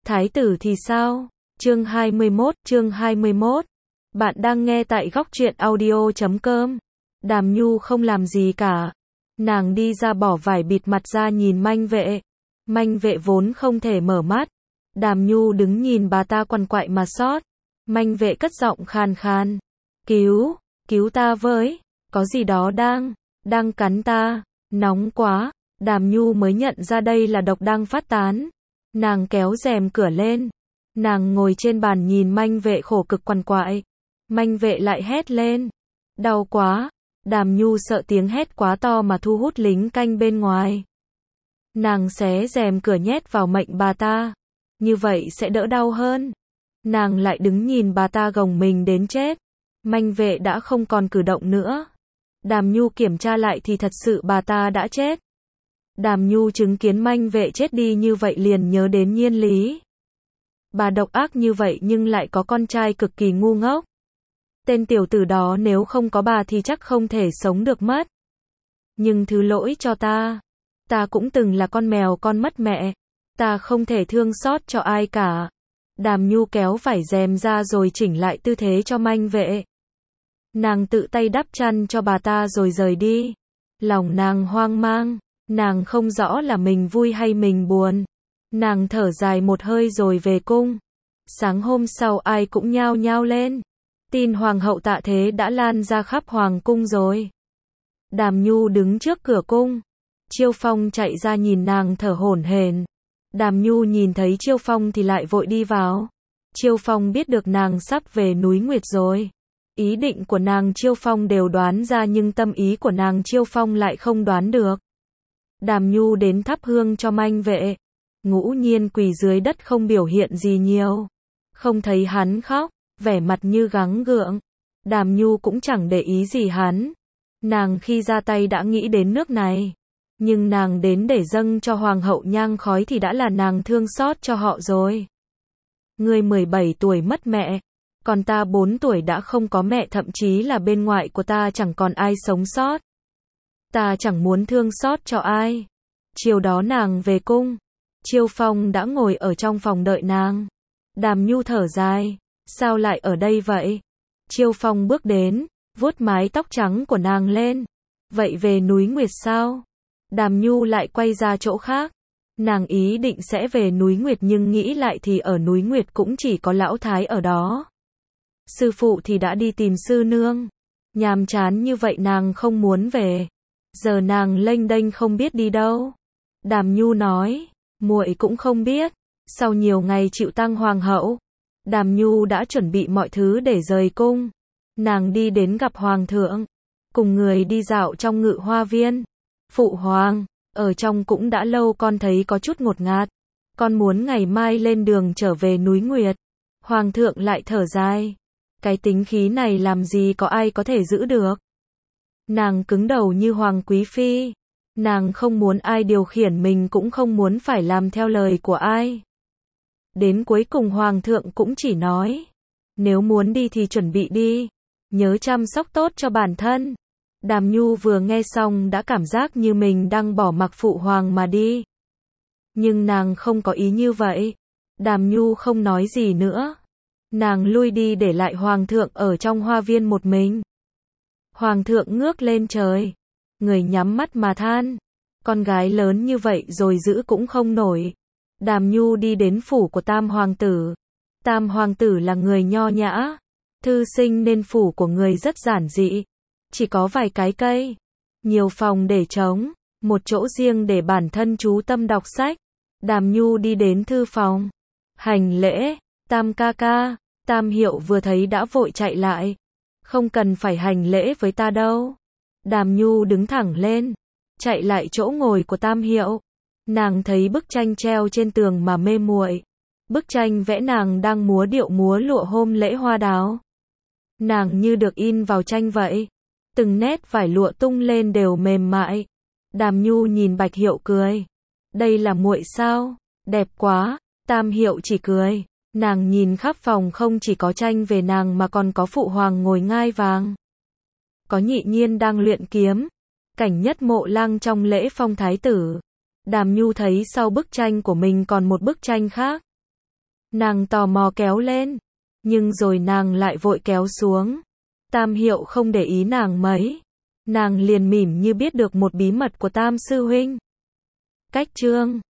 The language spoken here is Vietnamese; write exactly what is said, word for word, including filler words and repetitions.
Thái tử thì sao? Chương hai mươi mốt, chương hai mươi mốt. Bạn đang nghe tại góc truyện audio chấm com. Đàm Nhu không làm gì cả. Nàng đi ra bỏ vải bịt mặt ra nhìn Manh Vệ. Manh Vệ vốn không thể mở mắt. Đàm Nhu đứng nhìn bà ta quằn quại mà xót. Manh Vệ cất giọng khàn khàn. Cứu, cứu ta với. Có gì đó đang, đang cắn ta. Nóng quá. Đàm Nhu mới nhận ra đây là độc đang phát tán. Nàng kéo rèm cửa lên. Nàng ngồi trên bàn nhìn Manh Vệ khổ cực quằn quại. Manh Vệ lại hét lên. Đau quá. Đàm Nhu sợ tiếng hét quá to mà thu hút lính canh bên ngoài. Nàng xé rèm cửa nhét vào mệnh bà ta. Như vậy sẽ đỡ đau hơn. Nàng lại đứng nhìn bà ta gồng mình đến chết. Manh Vệ đã không còn cử động nữa. Đàm Nhu kiểm tra lại thì thật sự bà ta đã chết. Đàm Nhu chứng kiến Manh Vệ chết đi như vậy liền nhớ đến Nhiên Lý. Bà độc ác như vậy nhưng lại có con trai cực kỳ ngu ngốc. Tên tiểu tử đó nếu không có bà thì chắc không thể sống được mất. Nhưng thứ lỗi cho ta. Ta cũng từng là con mèo con mất mẹ. Ta không thể thương xót cho ai cả. Đàm Nhu kéo vải rèm ra rồi chỉnh lại tư thế cho Manh Vệ. Nàng tự tay đắp chăn cho bà ta rồi rời đi. Lòng nàng hoang mang. Nàng không rõ là mình vui hay mình buồn. Nàng thở dài một hơi rồi về cung. Sáng hôm sau ai cũng nhao nhao lên. Tin hoàng hậu tạ thế đã lan ra khắp hoàng cung rồi. Đàm Nhu đứng trước cửa cung. Chiêu Phong chạy ra nhìn nàng thở hổn hển. Đàm Nhu nhìn thấy Chiêu Phong thì lại vội đi vào. Chiêu Phong biết được nàng sắp về núi Nguyệt rồi. Ý định của nàng Chiêu Phong đều đoán ra nhưng tâm ý của nàng Chiêu Phong lại không đoán được. Đàm Nhu đến thắp hương cho Manh Vệ. Ngũ Nhiên quỳ dưới đất không biểu hiện gì nhiều. Không thấy hắn khóc, vẻ mặt như gắng gượng. Đàm Nhu cũng chẳng để ý gì hắn. Nàng khi ra tay đã nghĩ đến nước này. Nhưng nàng đến để dâng cho hoàng hậu nhang khói thì đã là nàng thương xót cho họ rồi. Ngươi mười bảy tuổi mất mẹ. Còn ta bốn tuổi đã không có mẹ, thậm chí là bên ngoại của ta chẳng còn ai sống sót. Ta chẳng muốn thương xót cho ai. Chiều đó nàng về cung. Chiêu Phong đã ngồi ở trong phòng đợi nàng. Đàm Nhu thở dài. Sao lại ở đây vậy? Chiêu Phong bước đến, vuốt mái tóc trắng của nàng lên. Vậy về núi Nguyệt sao? Đàm Nhu lại quay ra chỗ khác. Nàng ý định sẽ về núi Nguyệt nhưng nghĩ lại thì ở núi Nguyệt cũng chỉ có lão thái ở đó. Sư phụ thì đã đi tìm sư nương. Nhàm chán như vậy nàng không muốn về. Giờ nàng lênh đênh không biết đi đâu. Đàm Nhu nói, muội cũng không biết. Sau nhiều ngày chịu tang hoàng hậu, Đàm Nhu đã chuẩn bị mọi thứ để rời cung. Nàng đi đến gặp hoàng thượng, cùng người đi dạo trong ngự hoa viên. Phụ hoàng, ở trong cũng đã lâu con thấy có chút ngột ngạt. Con muốn ngày mai lên đường trở về núi Nguyệt. Hoàng thượng lại thở dài. Cái tính khí này làm gì có ai có thể giữ được. Nàng cứng đầu như hoàng quý phi. Nàng không muốn ai điều khiển mình cũng không muốn phải làm theo lời của ai. Đến cuối cùng hoàng thượng cũng chỉ nói. Nếu muốn đi thì chuẩn bị đi. Nhớ chăm sóc tốt cho bản thân. Đàm Nhu vừa nghe xong đã cảm giác như mình đang bỏ mặc phụ hoàng mà đi. Nhưng nàng không có ý như vậy. Đàm Nhu không nói gì nữa. Nàng lui đi để lại hoàng thượng ở trong hoa viên một mình. Hoàng thượng ngước lên trời. Người nhắm mắt mà than. Con gái lớn như vậy rồi giữ cũng không nổi. Đàm Nhu đi đến phủ của Tam hoàng tử. Tam hoàng tử là người nho nhã. Thư sinh nên phủ của người rất giản dị. Chỉ có vài cái cây. Nhiều phòng để trống. Một chỗ riêng để bản thân chú tâm đọc sách. Đàm Nhu đi đến thư phòng. Hành lễ. Tam ca ca. Tam Hiệu vừa thấy đã vội chạy lại. Không cần phải hành lễ với ta đâu. Đàm Nhu đứng thẳng lên. Chạy lại chỗ ngồi của Tam Hiệu. Nàng thấy bức tranh treo trên tường mà mê muội. Bức tranh vẽ nàng đang múa điệu múa lụa hôm lễ hoa đào. Nàng như được in vào tranh vậy. Từng nét vải lụa tung lên đều mềm mại. Đàm Nhu nhìn Bạch Hiệu cười. Đây là muội sao? Đẹp quá. Tam Hiệu chỉ cười. Nàng nhìn khắp phòng không chỉ có tranh về nàng mà còn có phụ hoàng ngồi ngai vàng. Có Nhị Nhiên đang luyện kiếm. Cảnh Nhất Mộ Lăng trong lễ phong thái tử. Đàm Nhu thấy sau bức tranh của mình còn một bức tranh khác. Nàng tò mò kéo lên, nhưng rồi nàng lại vội kéo xuống. Tam Hiệu không để ý nàng mấy. Nàng liền mỉm như biết được một bí mật của Tam sư huynh. Cách chương